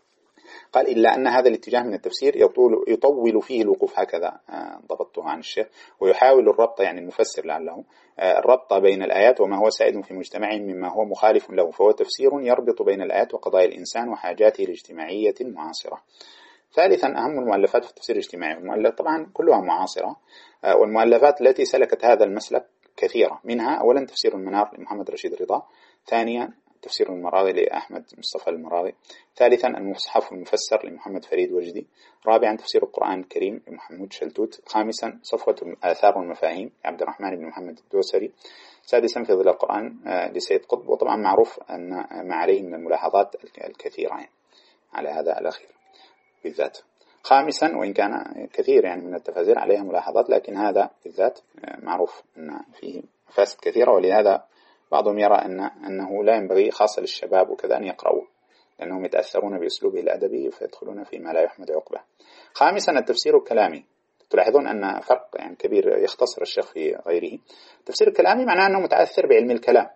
قال إلا أن هذا الاتجاه من التفسير يطول, يطول فيه الوقوف، هكذا ضبطه عن الشيخ، ويحاول الربط يعني المفسر لعله الربط بين الآيات وما هو سائد في مجتمعهم مما هو مخالف له، فهو تفسير يربط بين الآيات وقضايا الإنسان وحاجاته الاجتماعية المعاصرة. ثالثا أهم المؤلفات في التفسير الاجتماعي، المؤلفات طبعا كلها معاصرة، والمؤلفات التي سلكت هذا المسلك كثيرة، منها أولا تفسير المنار لمحمد رشيد رضا، ثانيا تفسير المراغي لأحمد مصطفى المراغي، ثالثا المصحف المفسر لمحمد فريد وجدي، رابعا تفسير القرآن الكريم لمحمود شلتوت، خامسا صفوة الآثار والمفاهيم لعبد الرحمن بن محمد الدوسري، سادسا في ظل القرآن لسيد قطب، وطبعا معروف أن ما عليه من الملاحظات الكثيرة يعني على هذا الأخير بالذات. خامسا وإن كان كثير يعني من التفاسير عليها ملاحظات، لكن هذا بالذات معروف أن فيه مفاسد كثيرة، ولهذا بعضهم يرى أن أنه لا ينبغي خاصة للشباب وكذا أن يقرأوا لأنهم يتأثرون بأسلوبه الأدبي فيدخلون فيما لا يحمد عقبه. خامسا التفسير الكلامي، تلاحظون أن فرق يعني كبير يختصر الشيخ في غيره. التفسير الكلامي معناه أنه متأثر بعلم الكلام،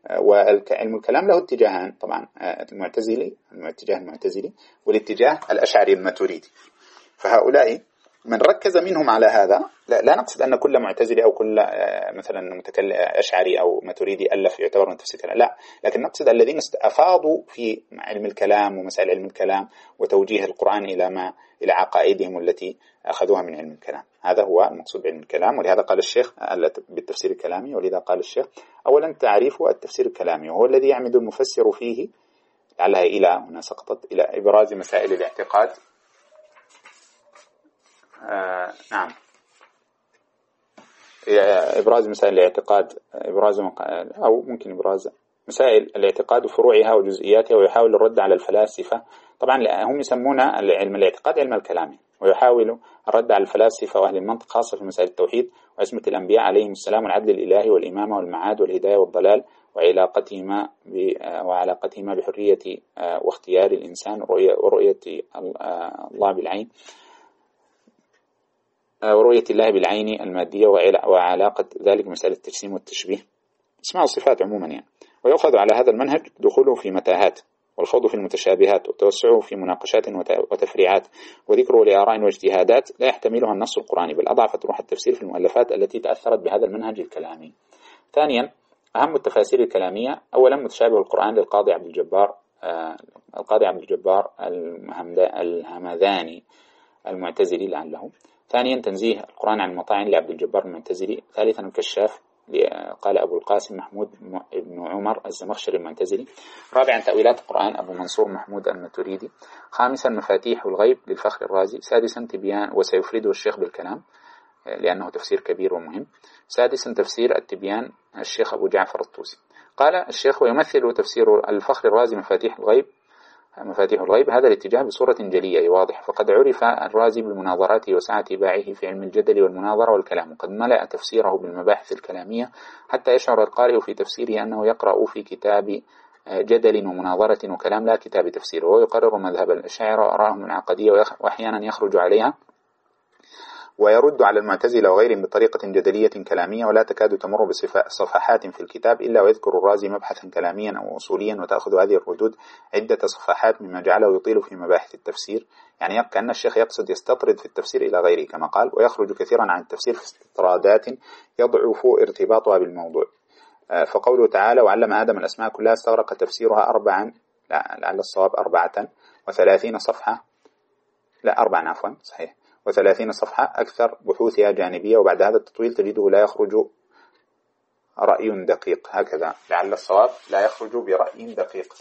وعلم الكلام له اتجاهان طبعا، المعتزلي الاتجاه المعتزلي والاتجاه الأشعري الماتريدي، فهؤلاء من ركز منهم على هذا، لا, لا نقصد أن كل معتزلي أو كل مثلا متكلم أشعري أو ماتريدي ألف يعتبر من تفسير الكلام، لا، لكن نقصد الذين أفاضوا في علم الكلام ومسائل علم الكلام وتوجيه القرآن إلى ما إلى عقائدهم التي أخذوها من علم الكلام، هذا هو المقصود بعلم الكلام. ولهذا قال الشيخ بالتفسير الكلامي، ولذا قال الشيخ أولا تعريف التفسير الكلامي، وهو الذي يعمد المفسر فيه لعلها إلى هنا سقطت إلى إبراز مسائل الاعتقاد. آه نعم إبراز مسائل الاعتقاد، إبراز أو ممكن إبراز مسائل الاعتقاد وفروعها وجزئياتها، ويحاول الرد على الفلاسفة. طبعا هم يسمون علم الاعتقاد علم الكلام، ويحاول الرد على الفلاسفة وأهل المنطق خاصة في مسائل التوحيد وعصمة الأنبياء عليهم السلام والعدل الإلهي والإمامة والمعاد والهداية والضلال وعلاقتهما وعلاقتهما بحرية واختيار الإنسان ورؤية الله بالعين ورؤية الله بالعين المادية وعلاقة ذلك مسألة التجسيم والتشبيه، اسمها الصفات عموما يعني. ويأخذ على هذا المنهج دخوله في متاهات والخوض في المتشابهات وتوسعه في مناقشات وتفريعات وذكره لآراء واجتهادات لا يحتملها النص القرآني، بل أضعفت روح التفسير في المؤلفات التي تأثرت بهذا المنهج الكلامي. ثانيا أهم التفاسير الكلامية، أولا متشابه القرآن للقاضي عبد الجبار القاضي عبد الجبار الهمذاني المعتزلي لعله. ثانيا تنزيه القرآن عن المطاعن لعبد الجبار المعتزلي. ثالثا الكشاف قال أبو القاسم محمود بن عمر الزمخشري المعتزلي. رابعا تأويلات القرآن أبو منصور محمود الماتريدي. خامسا مفاتيح الغيب للفخر الرازي. سادسا تبيان وسيفرده الشيخ بالكلام لأنه تفسير كبير ومهم. سادسا تفسير التبيان الشيخ أبو جعفر الطوسي. قال الشيخ ويمثل تفسير الفخر الرازي مفاتيح الغيب مفاتيح الغيب هذا الاتجاه بصورة جلية واضحة، فقد عرف الرازي بمناظراته وسعة باعه في علم الجدل والمناظرة والكلام، وقد ملأ تفسيره بالمباحث الكلامية حتى يشعر القارئ في تفسيره أنه يقرأ في كتاب جدل ومناظرة وكلام لا كتاب تفسير، ويقرر مذهب الأشاعرة وآراءهم العقدية وأحيانا يخرج عليها ويرد على المعتزلة وغيرهم بطريقة جدلية كلامية، ولا تكاد تمر بصفحات في الكتاب إلا ويذكر الرازي مبحثا كلاميا أو أصوليا، وتأخذ هذه الردود عدة صفحات مما جعله يطيل في مباحث التفسير. يعني كأن الشيخ يقصد يستطرد في التفسير إلى غيره كما قال، ويخرج كثيرا عن التفسير في استطرادات يضعف ارتباطها بالموضوع. فقوله تعالى وعلم آدم الأسماء كلها استغرق تفسيرها أربعا، لا لعل الصواب أربعة وثلاثين صفحة، لا أربعا عفوا صحيح، وثلاثين صفحة أكثر بحوثها جانبية، وبعد هذا التطويل تجده لا يخرج رأي دقيق، هكذا لعل الصواب لا يخرج برأي دقيق.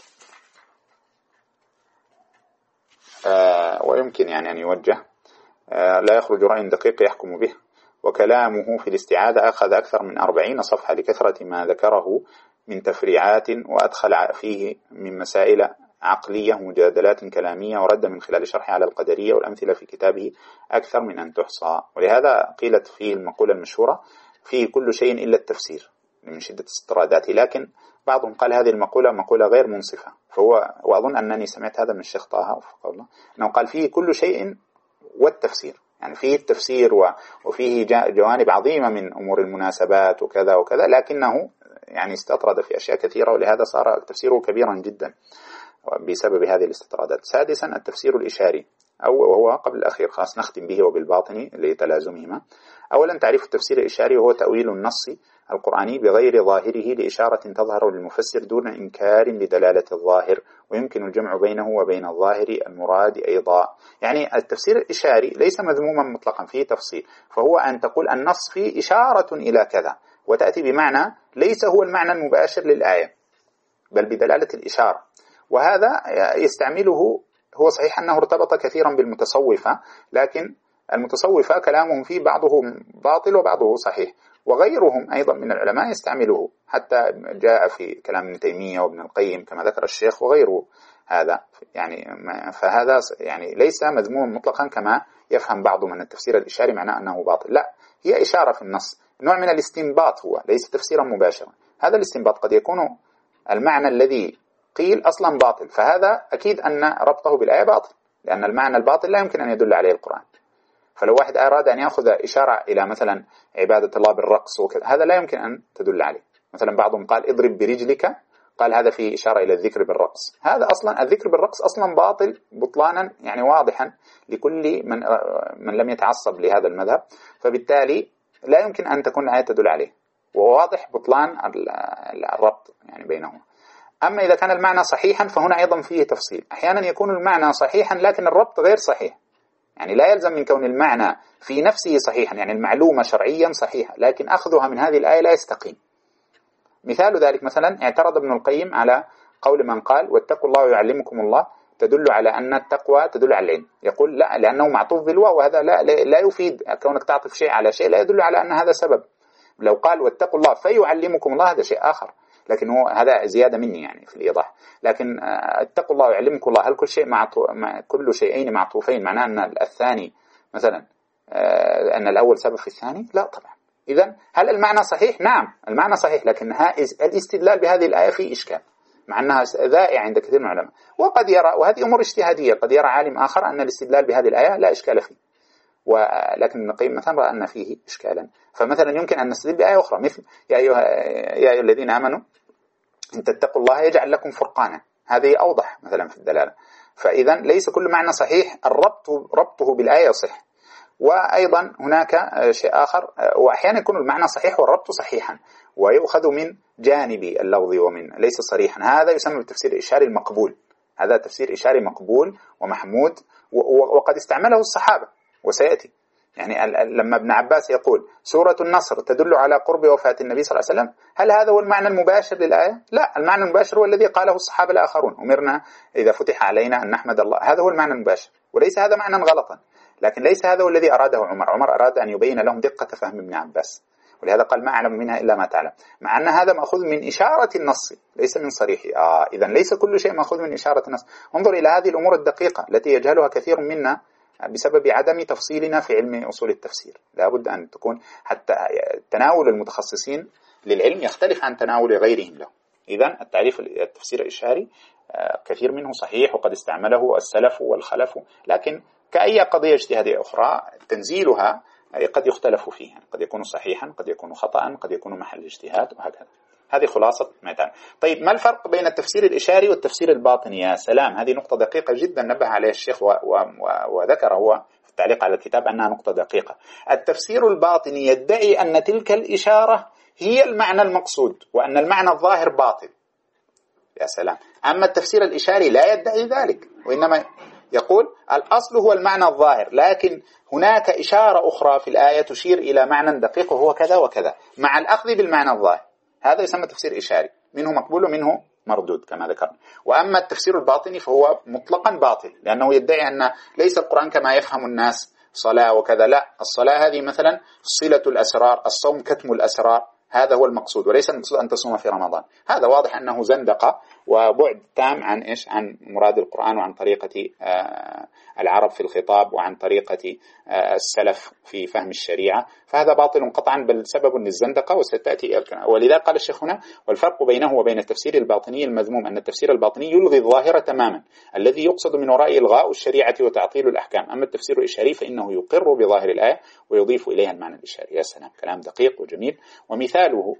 آه ويمكن يعني أن يوجه آه لا يخرج رأي دقيق يحكم به. وكلامه في الاستعاذة أخذ أكثر من أربعين صفحة لكثرة ما ذكره من تفريعات، وأدخل فيه من مسائل عقلية ومجادلات كلامية، ورد من خلال شرحه على القدرية والأمثلة في كتابه أكثر من أن تحصى. ولهذا قيلت فيه المقولة المشهورة فيه كل شيء إلا التفسير من شدة استطراداته، لكن بعضهم قال هذه المقولة مقولة غير منصفة، فهو وأظن أنني سمعت هذا من الشيخ طه وفقه الله أنه قال فيه كل شيء والتفسير، يعني فيه التفسير وفيه جوانب عظيمة من أمور المناسبات وكذا وكذا، لكنه يعني استطرد في أشياء كثيرة، ولهذا صار تفسيره كبيرا جدا بسبب هذه الاستطرادات. سادسا التفسير الإشاري، أو وهو قبل الأخير خاص نختم به وبالباطن لتلازمهما. أولا تعريف التفسير الإشاري وهو تأويل النص القرآني بغير ظاهره لإشارة تظهر للمفسر دون إنكار لدلالة الظاهر، ويمكن الجمع بينه وبين الظاهر المراد أيضا. يعني التفسير الإشاري ليس مذموما مطلقا، فيه تفصيل، فهو أن تقول النص فيه إشارة إلى كذا، وتأتي بمعنى ليس هو المعنى المباشر للآية بل بدلالة الإشارة. وهذا يستعمله، هو صحيح أنه ارتبط كثيرا بالمتصوفة، لكن المتصوفة كلامهم فيه بعضه باطل وبعضه صحيح، وغيرهم أيضا من العلماء يستعمله، حتى جاء في كلام ابن تيمية وابن القيم كما ذكر الشيخ وغيره. هذا يعني فهذا يعني ليس مذموما مطلقا كما يفهم بعض من التفسير الإشاري معناه أنه باطل، لا، هي إشارة في النص، نوع من الاستنباط، هو ليس تفسيرا مباشرا. هذا الاستنباط قد يكون المعنى الذي قيل أصلا باطل، فهذا أكيد أن ربطه بالآية باطل، لأن المعنى الباطل لا يمكن أن يدل عليه القرآن. فلو واحد أراد أن يأخذ إشارة إلى مثلا عبادة الله بالرقص وكذا، هذا لا يمكن أن تدل عليه. مثلا بعضهم قال اضرب برجلك، قال هذا فيه إشارة إلى الذكر بالرقص، هذا أصلا الذكر بالرقص أصلا باطل بطلانا يعني واضحا لكل من من لم يتعصب لهذا المذهب، فبالتالي لا يمكن أن تكون الآية تدل عليه، وواضح بطلان الربط يعني بينهما. أما إذا كان المعنى صحيحا فهنا أيضا فيه تفصيل، أحيانا يكون المعنى صحيحا لكن الربط غير صحيح، يعني لا يلزم من كون المعنى في نفسه صحيحا، يعني المعلومة شرعيا صحيحة، لكن أخذها من هذه الآية لا يستقيم. مثال ذلك مثلا اعترض ابن القيم على قول من قال واتقوا الله ويعلمكم الله تدل على أن التقوى تدل على العلم، يقول لا، لأنه معطوف بالواو، وهذا لا, لا يفيد، كونك تعطف شيء على شيء لا يدل على أن هذا سبب. لو قال واتقوا الله فيعلمكم الله هذا شيء آخر، لكن هو هذا زيادة مني يعني في الإيضاح. لكن اتقوا الله ويعلمكم الله، هل كل شيء معطو... مع كل شيئين معطوفين معناه أن الثاني مثلا أن الأول سبب في الثاني؟ لا طبعا. إذن هل المعنى صحيح؟ نعم المعنى صحيح، لكن الاستدلال بهذه الآية فيه إشكال، مع أنها ذائعة عند كثير من العلماء. وقد يرى، وهذه أمور اجتهادية، قد يرى عالم آخر أن الاستدلال بهذه الآية لا إشكال فيه، ولكن ابن القيم مثلا رأى أن فيه إشكالا. فمثلا يمكن أن نستدل بآية أخرى مثل يا أيها, يا أيها الذين آمنوا إن تتقوا الله يجعل لكم فرقانا، هذه أوضح مثلا في الدلالة. فإذا ليس كل معنى صحيح الربط ربطه بالآية يصح. وأيضا هناك شيء آخر، وأحيانا يكون المعنى صحيح والربط صحيحا ويؤخذ من جانب اللفظ ومن ليس صريحا، هذا يسمى بالتفسير الإشاري المقبول، هذا تفسير إشاري مقبول ومحمود وقد استعمله الصحابة وسيأتي. يعني لما ابن عباس يقول سورة النصر تدل على قرب وفاة النبي صلى الله عليه وسلم، هل هذا هو المعنى المباشر للآية؟ لا، المعنى المباشر هو الذي قاله الصحابة الآخرون، أمرنا إذا فتح علينا أن نحمد الله، هذا هو المعنى المباشر، وليس هذا معنى غلطا، لكن ليس هذا هو الذي أراده عمر. عمر أراد أن يبين لهم دقة فهم ابن عباس، ولهذا قال ما أعلم منها إلا ما تعلم، مع أن هذا مأخوذ من إشارة النص ليس من صريحه. آه إذن ليس كل شيء مأخوذ من إشارة النص. انظر إلى هذه الأمور الدقيقة التي يجهلها كثير منا بسبب عدم تفصيلنا في علم أصول التفسير. لا بد أن تكون حتى تناول المتخصصين للعلم يختلف عن تناول غيرهم له. إذن التعريف التفسير الإشاري كثير منه صحيح وقد استعمله السلف والخلف، لكن كأي قضية اجتهادية أخرى تنزيلها قد يختلف فيه، يعني قد يكون صحيحا، قد يكون خطأ، قد يكون محل اجتهاد، وهكذا. هذه خلاصة ما تعلم. طيب ما الفرق بين التفسير الإشاري والتفسير الباطني؟ يا سلام، هذه نقطة دقيقة جدا نبه عليها الشيخ وذكر هو في التعليق على الكتاب أنها نقطة دقيقة. التفسير الباطني يدعي أن تلك الإشارة هي المعنى المقصود وأن المعنى الظاهر باطل. يا سلام. أما التفسير الإشاري لا يدعي ذلك، وإنما يقول الأصل هو المعنى الظاهر، لكن هناك إشارة أخرى في الآية تشير إلى معنى دقيق وهو كذا وكذا مع الأخذ بالمعنى الظاهر. هذا يسمى تفسير إشاري، منه مقبول ومنه مردود كما ذكرنا. وأما التفسير الباطني فهو مطلقا باطل، لأنه يدعي أن ليس القرآن كما يفهم الناس صلاة وكذا، لا، الصلاة هذه مثلا صلة الأسرار، الصوم كتم الأسرار، هذا هو المقصود، وليس المقصود أن تصوم في رمضان. هذا واضح أنه زندقة وبعد تام عن إيش؟ عن مراد القرآن وعن طريقة العرب في الخطاب وعن طريقة السلف في فهم الشريعة، فهذا باطل قطعا بل سبب للزندقة وستأتي. ولذا قال الشيخ هنا والفرق بينه وبين التفسير الباطني المذموم أن التفسير الباطني يلغي الظاهرة تماما الذي يقصد من وراء إلغاء الشريعة وتعطيل الأحكام، أما التفسير الإشاري فإنه يقر بظاهر الآية ويضيف إليها المعنى الإشاري. يا سلام، كلام دقيق وجميل. ومثاله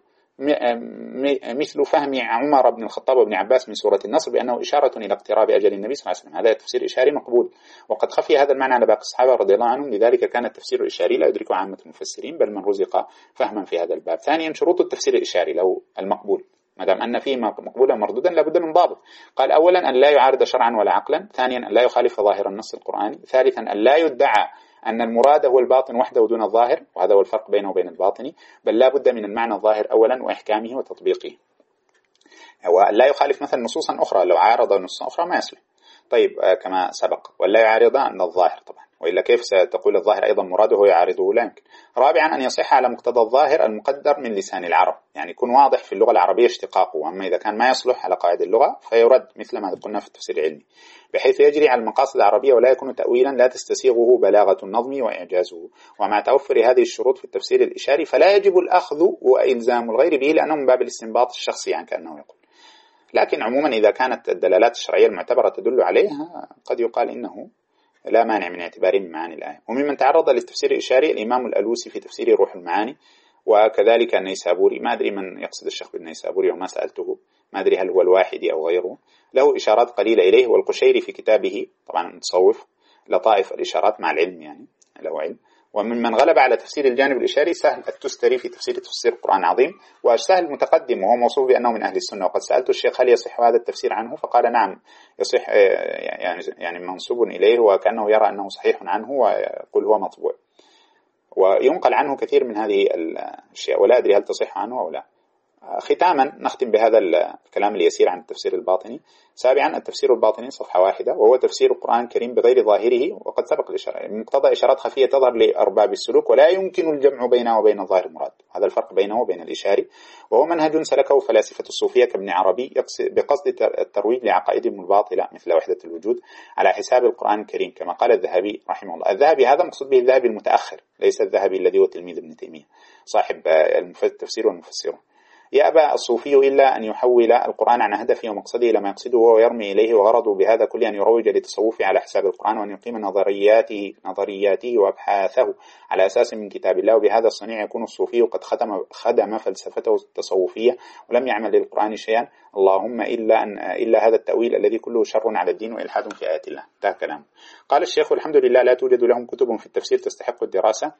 مثل فهم عمر بن الخطاب وابن عباس من سورة النصر بأنه إشارة إلى اقتراب أجل النبي صلى الله عليه وسلم، هذا تفسير إشاري مقبول، وقد خفي هذا المعنى على باقي الصحابة رضي الله عنهم، لذلك كان التفسير الإشاري لا يدركه عامة المفسرين بل من رزق فهما في هذا الباب. ثانيا شروط التفسير الإشاري له المقبول، ما دام أن فيه مقبولا مردودا لابد من ضابط. قال أولا أن لا يعارض شرعا ولا عقلا، ثانيا أن لا يخالف ظاهر النص القرآني، ثالثا أن لا يدعى أن المراد هو الباطن وحده دون الظاهر، وهذا هو الفرق بينه وبين الباطني، بل لا بد من المعنى الظاهر أولا وإحكامه وتطبيقه، وأن لا يخالف مثلا نصوصا أخرى، لو عارض نصوصا أخرى ما يصلح. طيب كما سبق، ولا يعارض أن الظاهر طبعا، وإلا كيف ستقول الظاهر أيضا مراده يعارضه؟ لا يمكن. رابعا أن يصح على مقتضى الظاهر المقدر من لسان العرب، يعني يكون واضح في اللغة العربية اشتقاقه، وأما إذا كان ما يصلح على قاعدة اللغة فيرد مثل ما قلنا في التفسير العلمي، بحيث يجري على المقاصد العربية ولا يكون تأويلا لا تستسيغه بلاغة النظم وإعجازه. ومع توفر هذه الشروط في التفسير الإشاري فلا يجب الأخذ وإلزام الغير به، لأنه من باب الاستنباط الشخصي يعني كأنه يقول. لكن عموما إذا كانت الدلالات الشرعية المعتبرة تدل عليها قد يقال إنه لا مانع من اعتباره من معاني الآية. وممن تعرض للتفسير الإشاري الإمام الألوسي في تفسير روح المعاني، وكذلك النيسابوري، ما أدري من يقصد الشيخ بالنيسابوري وما سألته، ما أدري هل هو الواحدي أو غيره، له إشارات قليلة إليه. والقشيري في كتابه طبعا متصوف لطائف الإشارات مع العلم، يعني له علم. وممن غلب على تفسير الجانب الإشاري سهل التستري في تفسير تفسير القرآن العظيم، وسهل متقدم وهو موصوف بأنه من أهل السنة. وقد سألت الشيخ هل يصح هذا التفسير عنه، فقال نعم يصح، يعني يعني منسوب إليه وكأنه يرى أنه صحيح عنه ويقول هو مطبوع، وينقل عنه كثير من هذه الأشياء، ولا أدري هل تصح عنه أو لا. ختاما نختم بهذا الكلام اليسير عن التفسير الباطني. سابعا التفسير الباطني صفحة واحدة، وهو تفسير القرآن الكريم بغير ظاهره، وقد سبق الإشارة مقتضى إشارات خفية تظهر لأرباب السلوك ولا يمكن الجمع بينه وبين الظاهر المراد. هذا الفرق بينه وبين الإشاري، وهو منهج سلكه فلاسفة الصوفية كابن عربي بقصد الترويج لعقائدهم الباطلة مثل وحدة الوجود على حساب القرآن الكريم، كما قال الذهبي رحمه الله. الذهبي هذا مقصود به الذهبي المتأخر، ليس الذهبي الذي هو تلميذ ابن تيمية صاحب التفسير والمفسرون. يأبى الصوفي إلا أن يحول القرآن عن هدفه ومقصده إلى ما يقصده ويرمي إليه، وغرضه بهذا كله أن يروج لتصوفه على حساب القرآن، وأن يقيم نظرياته نظرياته وأبحاثه على أساس من كتاب الله. وبهذا الصنيع يكون الصوفي قد خدم خدم فلسفته التصوفية ولم يعمل للقرآن شيئا، اللهم إلا أن إلا هذا التأويل الذي كله شر على الدين وإلحاد في آيات الله. ده كلام. قال الشيخ الحمد لله لا توجد لهم كتب في التفسير تستحق الدراسة،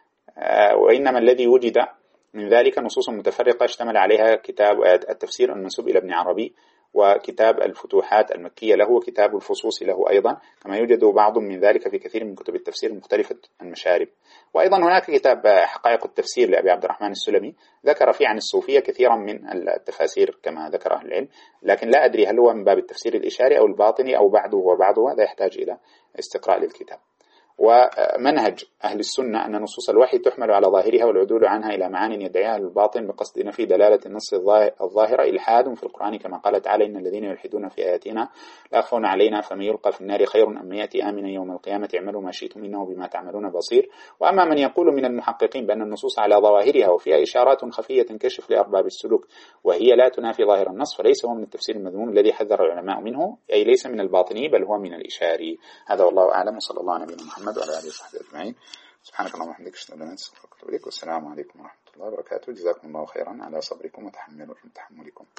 وإنما الذي وجد من ذلك نصوص متفرقة اشتمل عليها كتاب التفسير المنسوب إلى ابن عربي وكتاب الفتوحات المكية له، وكتاب الفصوص له أيضا، كما يوجد بعض من ذلك في كثير من كتب التفسير المختلفة المشارب. وأيضا هناك كتاب حقائق التفسير لأبي عبد الرحمن السلمي، ذكر فيه عن الصوفية كثيرا من التفاسير كما ذكر أهل العلم، لكن لا أدري هل هو من باب التفسير الإشاري أو الباطني أو بعضه وبعضه، هذا يحتاج إلى استقراء للكتاب. ومنهج أهل السنة أن نصوص الوحي تحمل على ظاهرها والعدول عنها إلى معان يدعيها الباطن بقصد نفي دلالة النص الظاهرة إلحاد في القرآن، كما قال تعالى: إن الذين يلحدون في آياتنا لا يخفون علينا فمن يلقى في النار خير أم من يأتي آمنا يوم القيامة اعملوا ما شئتم إنه بما تعملون بصير. وأما من يقول من المحققين بأن النصوص على ظواهرها وفيها إشارات خفية تنكشف لأرباب السلوك وهي لا تنافي ظاهر النص، فليس هو من التفسير المذموم الذي حذر العلماء منه، أي ليس من الباطني بل هو من الإشاري. هذا والله أعلم، وصلى الله على نبينا محمد وعلى آله وصحبه أجمعين. سبحانك اللهم وبحمدك أشهد أن لا إله إلا أنت أستغفرك وأتوب إليك، والسلام عليكم ورحمة الله وبركاته. جزاكم الله خيرا على صبركم وتحملكم.